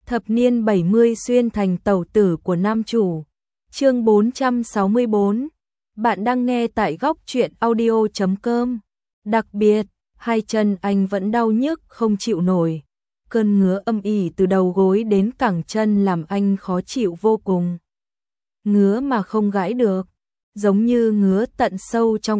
Thập niên 70 xuyên thành tẩu tử của nam chủ. Chương 464. Bạn đang nghe tại góc truyện audio.com. Đặc biệt, hai chân anh vẫn đau nhức không chịu nổi. Cơn ngứa âm ỉ từ đầu gối đến cẳng chân làm anh khó chịu vô cùng. Ngứa mà không gãi được, giống như ngứa tận sâu trong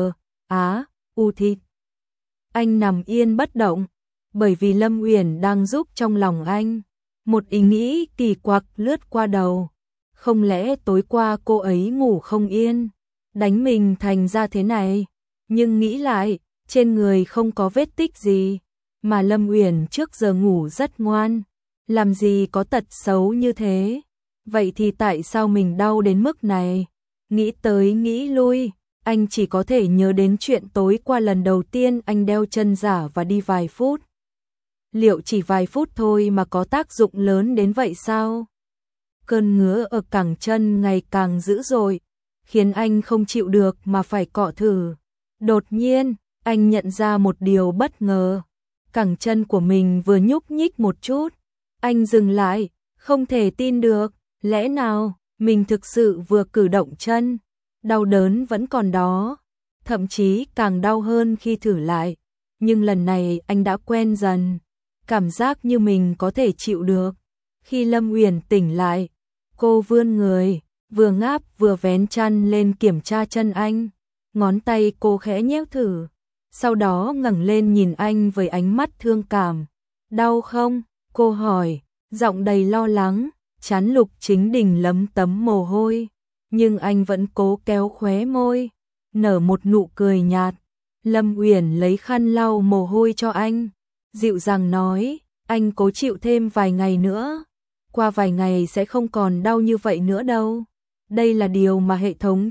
u thịt. Anh nằm yên bất động, bởi vì Lâm Uyển đang giúp trong lòng anh. Một ý nghĩ kỳ quặc lướt qua đầu. Không lẽ tối qua cô ấy ngủ không yên, đánh mình thành ra thế này? Nhưng nghĩ lại, trên người không có vết tích gì, mà Lâm Uyển trước giờ ngủ rất ngoan, làm gì có tật xấu như thế. Vậy thì tại sao mình đau đến mức này? Nghĩ tới nghĩ lui, anh chỉ có thể nhớ đến chuyện tối qua lần đầu tiên anh đeo chân giả và đi vài phút. Liệu chỉ vài phút thôi mà có tác dụng lớn đến vậy sao? Cơn ngứa ở cẳng chân ngày càng dữ dội, khiến anh không chịu được mà phải cọ thử. Đột nhiên, anh nhận ra một điều bất ngờ. Cẳng chân của mình vừa nhúc nhích một chút. Anh dừng lại, không thể tin được. Lẽ nào, mình thực sự vừa cử động chân? Đau đớn vẫn còn đó, thậm chí càng đau hơn khi thử lại. Nhưng lần này anh đã quen dần, cảm giác như mình có thể chịu được. Khi Lâm Uyển tỉnh lại, cô vươn người, vừa ngáp vừa vén chăn lên kiểm tra chân anh. Ngón tay cô khẽ nhéo thử, sau đó ngẩng lên nhìn anh với ánh mắt thương cảm. Đau không? Cô hỏi, giọng đầy lo lắng. Trán Lục Chính Đình lấm tấm mồ hôi, nhưng anh vẫn cố kéo khóe môi, nở một nụ cười nhạt. Lâm Uyển lấy khăn lau mồ hôi cho anh, dịu dàng nói, anh cố chịu thêm vài ngày nữa, qua vài ngày sẽ không còn đau như vậy nữa đâu. Đây là điều mà hệ thống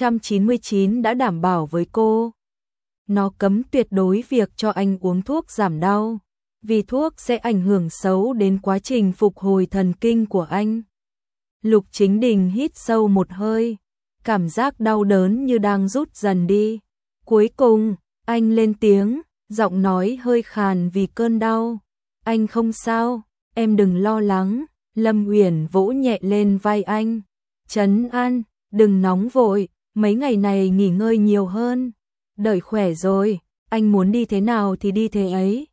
999 đã đảm bảo với cô. Nó cấm tuyệt đối việc cho anh uống thuốc giảm đau, vì thuốc sẽ ảnh hưởng xấu đến quá trình phục hồi thần kinh của anh. Lục Chính Đình hít sâu một hơi, cảm giác đau đớn như đang rút dần đi. Cuối cùng, anh lên tiếng, giọng nói hơi khàn vì cơn đau. Anh không sao, em đừng lo lắng. Lâm Uyển vỗ nhẹ lên vai anh, trấn an, đừng nóng vội, mấy ngày này nghỉ ngơi nhiều hơn. Đợi khỏe rồi, anh muốn đi thế nào thì đi thế ấy.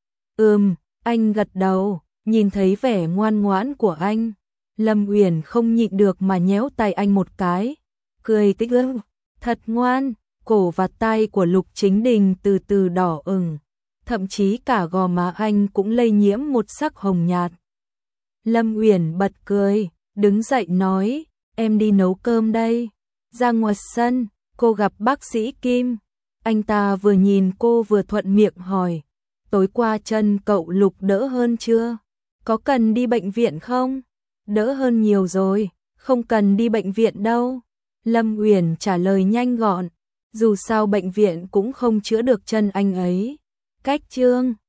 Anh gật đầu, nhìn thấy vẻ ngoan ngoãn của anh. Lâm Uyển không nhịn được mà nhéo tay anh một cái, cười tích ức, thật ngoan. Cổ và tai của Lục Chính Đình từ từ đỏ ửng, thậm chí cả gò má anh cũng lây nhiễm một sắc hồng nhạt. Lâm Uyển bật cười, đứng dậy nói, em đi nấu cơm đây. Ra ngoài sân, cô gặp bác sĩ Kim. Anh ta vừa nhìn cô vừa thuận miệng hỏi, tối qua chân cậu Lục đỡ hơn chưa? Có cần đi bệnh viện không? Đỡ hơn nhiều rồi, không cần đi bệnh viện đâu. Lâm Uyển trả lời nhanh gọn, dù sao bệnh viện cũng không chữa được chân anh ấy. Cách chương